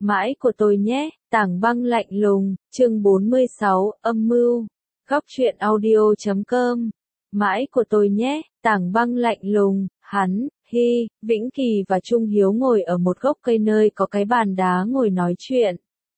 Mãi của tôi nhé, Tảng Băng lạnh lùng, chương 46, âm mưu. Góc truyện audio.com. Mãi của tôi nhé, Tảng Băng lạnh lùng, hắn, Hy, Vĩnh Kỳ và Trung Hiếu ngồi ở một gốc cây nơi có cái bàn đá ngồi nói chuyện.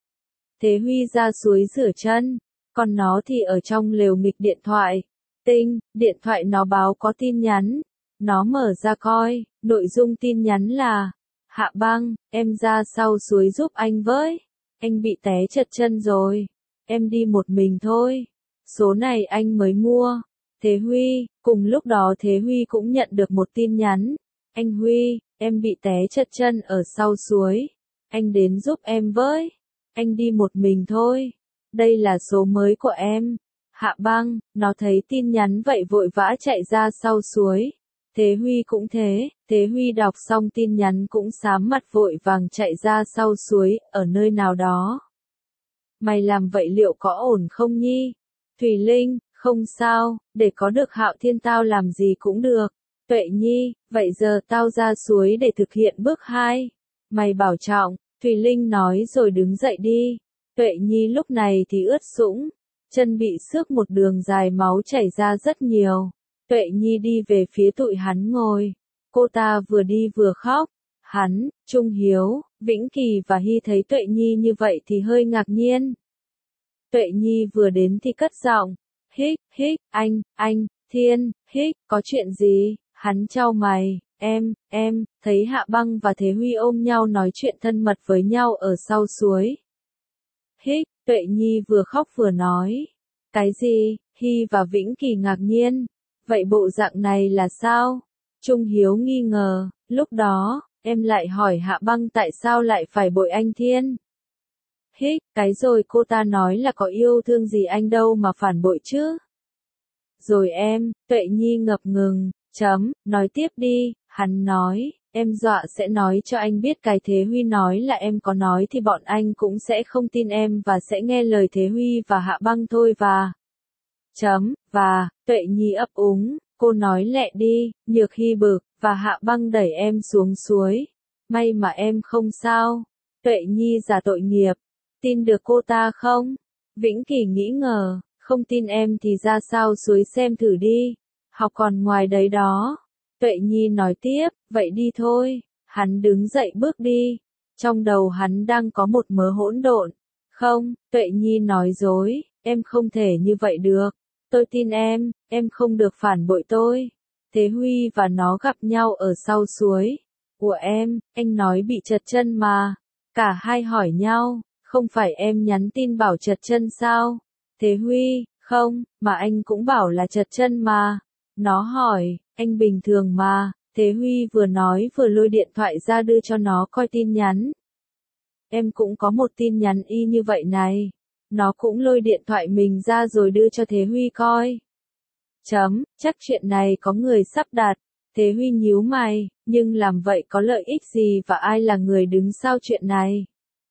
Thế Huy ra suối rửa chân, còn nó thì ở trong lều nghịch điện thoại. Tinh, điện thoại nó báo có tin nhắn. Nó mở ra coi, nội dung tin nhắn là: Hạ Băng, em ra sau suối giúp anh với. Anh bị té trật chân rồi. Em đi một mình thôi. Số này anh mới mua. Thế Huy, cùng lúc đó Thế Huy cũng nhận được một tin nhắn. Anh Huy, em bị té trật chân ở sau suối. Anh đến giúp em với. Anh đi một mình thôi. Đây là số mới của em. Hạ Băng, nó thấy tin nhắn vậy vội vã chạy ra sau suối. Thế Huy cũng thế, Thế Huy đọc xong tin nhắn cũng xám mặt vội vàng chạy ra sau suối, ở nơi nào đó. Mày làm vậy liệu có ổn không Nhi? Thùy Linh, không sao, để có được Hạo Thiên tao làm gì cũng được. Tuệ Nhi, vậy giờ tao ra suối để thực hiện bước 2. Mày bảo trọng, Thùy Linh nói rồi đứng dậy đi. Tuệ Nhi lúc này thì ướt sũng, chân bị xước một đường dài máu chảy ra rất nhiều. Tuệ Nhi đi về phía tụi hắn ngồi. Cô ta vừa đi vừa khóc. Hắn, Trung Hiếu, Vĩnh Kỳ và Hy thấy Tuệ Nhi như vậy thì hơi ngạc nhiên. Tuệ Nhi vừa đến thì cất giọng. Hích, anh, Thiên, hích, có chuyện gì? Hắn chau mày. Em, thấy Hạ Băng và Thế Huy ôm nhau nói chuyện thân mật với nhau ở sau suối. Hích, Tuệ Nhi vừa khóc vừa nói. Cái gì? Hy và Vĩnh Kỳ ngạc nhiên. Vậy bộ dạng này là sao? Trung Hiếu nghi ngờ, lúc đó, em lại hỏi Hạ Băng tại sao lại phải bội anh Thiên. Hích, cái rồi cô ta nói là có yêu thương gì anh đâu mà phản bội chứ. Rồi em, Tuệ Nhi ngập ngừng, nói tiếp đi, hắn nói, em dọa sẽ nói cho anh biết cái Thế Huy nói là em có nói thì bọn anh cũng sẽ không tin em và sẽ nghe lời Thế Huy và Hạ Băng thôi và, Tuệ Nhi ấp úng, cô nói lẹ đi, Nhược Hy bực, và Hạ Băng đẩy em xuống suối. May mà em không sao. Tuệ Nhi giả tội nghiệp. Tin được cô ta không? Vĩnh Kỳ nghĩ ngờ, không tin em thì ra sao suối xem thử đi. Học còn ngoài đấy đó. Tuệ Nhi nói tiếp, vậy đi thôi. Hắn đứng dậy bước đi. Trong đầu hắn đang có một mớ hỗn độn. Không, Tuệ Nhi nói dối, em không thể như vậy được. Tôi tin em không được phản bội tôi. Thế Huy và nó gặp nhau ở sau suối. Của em, anh nói bị trật chân mà. Cả hai hỏi nhau, không phải em nhắn tin bảo trật chân sao? Thế Huy, không, mà anh cũng bảo là trật chân mà. Nó hỏi, anh bình thường mà. Thế Huy vừa nói vừa lôi điện thoại ra đưa cho nó coi tin nhắn. Em cũng có một tin nhắn y như vậy này. Nó cũng lôi điện thoại mình ra rồi đưa cho Thế Huy coi. Chắc chuyện này có người sắp đặt. Thế Huy nhíu mày, nhưng làm vậy có lợi ích gì và ai là người đứng sau chuyện này?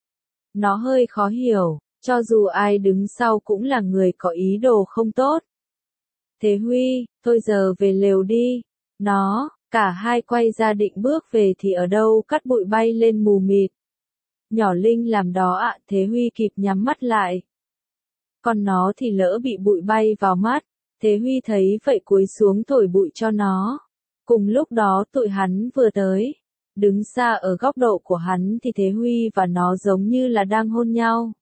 Nó hơi khó hiểu, cho dù ai đứng sau cũng là người có ý đồ không tốt. Thế Huy, thôi giờ về lều đi. Cả hai quay ra định bước về thì ở đâu cát bụi bay lên mù mịt. Nhỏ Linh làm đó ạ, Thế Huy kịp nhắm mắt lại. Còn nó thì lỡ bị bụi bay vào mắt. Thế Huy thấy vậy cúi xuống thổi bụi cho nó. Cùng lúc đó tụi hắn vừa tới. Đứng xa ở góc độ của hắn thì Thế Huy và nó giống như là đang hôn nhau.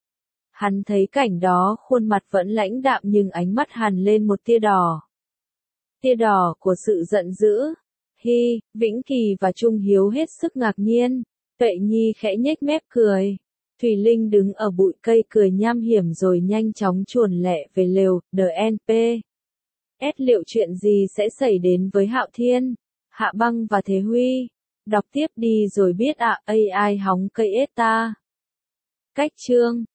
Hắn thấy cảnh đó khuôn mặt vẫn lãnh đạm nhưng ánh mắt hằn lên một tia đỏ. Tia đỏ của sự giận dữ. Hy, Vĩnh Kỳ và Trung Hiếu hết sức ngạc nhiên. Tuệ Nhi khẽ nhếch mép cười. Thùy Linh đứng ở bụi cây cười nham hiểm rồi nhanh chóng chuồn lẹ về lều, DNP. Liệu chuyện gì sẽ xảy đến với Hạo Thiên, Hạ Băng và Thế Huy? Đọc tiếp đi rồi biết AI hóng cây ta. Cách chương